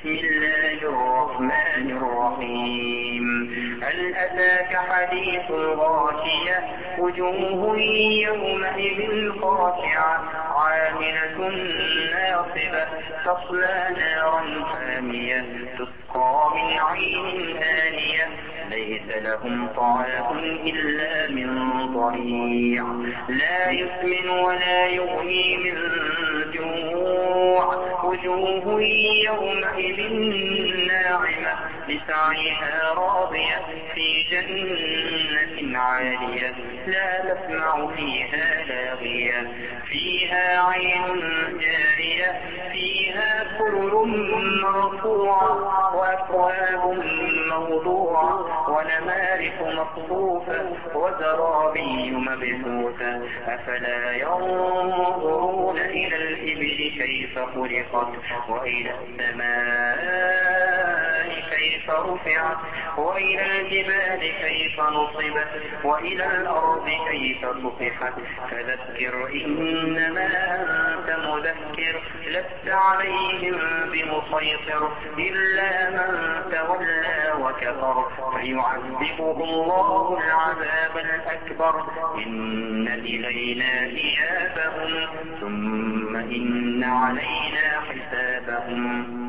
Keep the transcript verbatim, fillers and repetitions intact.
بسم الله الرحمن الرحيم. هل أتاك حديث الغاشية؟ وجوه يومئذ خاشعة عاملة ناصبة تصلى نارا حامية تسقى من عين آنية ليس لهم طعام إلا من ضريع لا يسمن ولا يغني من جوع. وجوه يومئذ ناعمة لسعيها راضية في جنة عالية لا تسمع فيها لاغية فيها عين جارية فيها سرر مرفوعة وأكواب موضوعة ونمارق مصفوفة وزرابي مبثوثة. أفلا ينظرون إلى الإبل كيف خلقت وإلى السماء كيف رفعت وإلى الجبال كيف نصبت وإلى الأرض كيف سطحت. فذكر إنما أنت مذكر لست عليهم بمسيطر إلا من تولى وكفر فيعذبه الله العذاب الأكبر. إن إلينا إيابهم ثم إن علينا حسابهم.